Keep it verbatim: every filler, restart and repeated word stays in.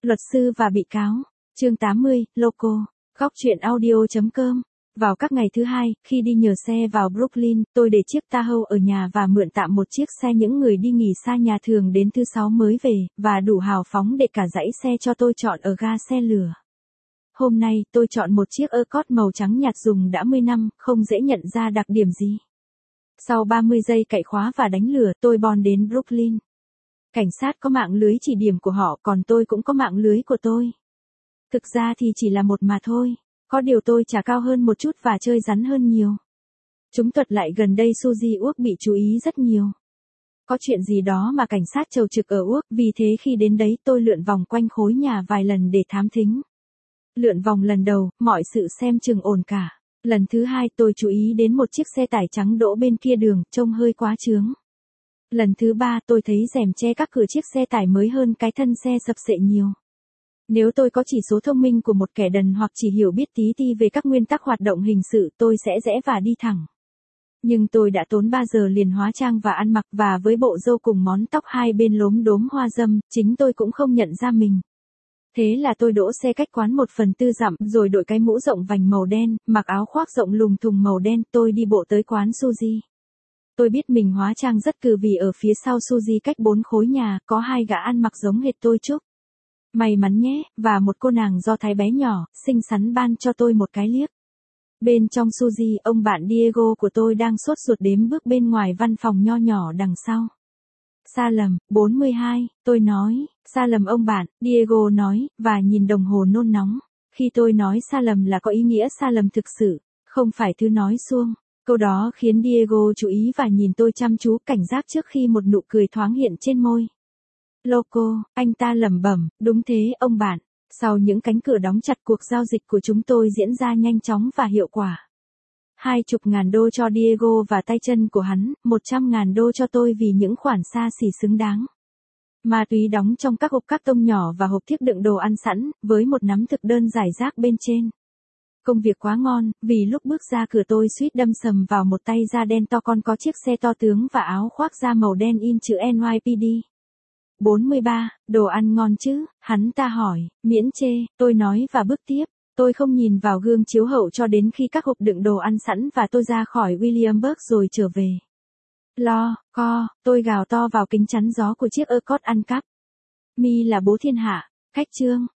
Luật sư và bị cáo. Chương tám mươi, Loco. Góc truyện audio chấm com. Vào các ngày thứ hai, khi đi nhờ xe vào Brooklyn, tôi để chiếc Tahoe ở nhà và mượn tạm một chiếc xe những người đi nghỉ xa nhà thường đến thứ sáu mới về, và đủ hào phóng để cả dãy xe cho tôi chọn ở ga xe lửa. Hôm nay, tôi chọn một chiếc Accord màu trắng nhạt dùng đã mười năm, không dễ nhận ra đặc điểm gì. Sau ba mươi giây cậy khóa và đánh lửa, tôi bon đến Brooklyn. Cảnh sát có mạng lưới chỉ điểm của họ, còn tôi cũng có mạng lưới của tôi. Thực ra thì chỉ là một mà thôi. Có điều tôi trả cao hơn một chút và chơi rắn hơn nhiều. Chúng thuật lại gần đây Suzy Uốc bị chú ý rất nhiều. Có chuyện gì đó mà cảnh sát chầu trực ở Uốc, vì thế khi đến đấy tôi lượn vòng quanh khối nhà vài lần để thám thính. Lượn vòng lần đầu, mọi sự xem chừng ổn cả. Lần thứ hai tôi chú ý đến một chiếc xe tải trắng đỗ bên kia đường, trông hơi quá chướng. Lần thứ ba tôi thấy rèm che các cửa chiếc xe tải mới hơn cái thân xe sập sệ nhiều. Nếu tôi có chỉ số thông minh của một kẻ đần hoặc chỉ hiểu biết tí ti về các nguyên tắc hoạt động hình sự, tôi sẽ rẽ và đi thẳng. Nhưng tôi đã tốn ba giờ liền hóa trang và ăn mặc, và với bộ râu cùng món tóc hai bên lốm đốm hoa dâm, chính tôi cũng không nhận ra mình. Thế là tôi đỗ xe cách quán một phần tư dặm, rồi đội cái mũ rộng vành màu đen, mặc áo khoác rộng lùng thùng màu đen, tôi đi bộ tới quán Suzy. Tôi biết mình hóa trang rất cừ vì ở phía sau Suzy cách bốn khối nhà, có hai gã ăn mặc giống hệt tôi chúc. May mắn nhé, và một cô nàng do Thái bé nhỏ, xinh xắn ban cho tôi một cái liếc. Bên trong Suzy, ông bạn Diego của tôi đang sốt ruột đếm bước bên ngoài văn phòng nho nhỏ đằng sau. Salem, bốn mươi hai, tôi nói. Salem ông bạn, Diego nói, và nhìn đồng hồ nôn nóng. Khi tôi nói Salem là có ý nghĩa Salem thực sự, không phải thứ nói suông. Câu đó khiến Diego chú ý và nhìn tôi chăm chú, cảnh giác trước khi một nụ cười thoáng hiện trên môi. Loco, anh ta lẩm bẩm, đúng thế ông bạn. Sau những cánh cửa đóng chặt, cuộc giao dịch của chúng tôi diễn ra nhanh chóng và hiệu quả. Hai chục ngàn đô cho Diego và tay chân của hắn, một trăm ngàn đô cho tôi vì những khoản xa xỉ xứng đáng. Ma túy đóng trong các hộp các tông nhỏ và hộp thiếc đựng đồ ăn sẵn, với một nắm thực đơn rải rác bên trên. Công việc quá ngon, vì lúc bước ra cửa tôi suýt đâm sầm vào một tay da đen to con có chiếc xe to tướng và áo khoác da màu đen in chữ en y pê đê. bốn mươi ba, đồ ăn ngon chứ, hắn ta hỏi, miễn chê, tôi nói và bước tiếp. Tôi không nhìn vào gương chiếu hậu cho đến khi các hộp đựng đồ ăn sẵn và tôi ra khỏi Williamsburg rồi trở về. Lo, co, tôi gào to vào kính chắn gió của chiếc Accord ăn cắp. Mi là bố thiên hạ, cách chương.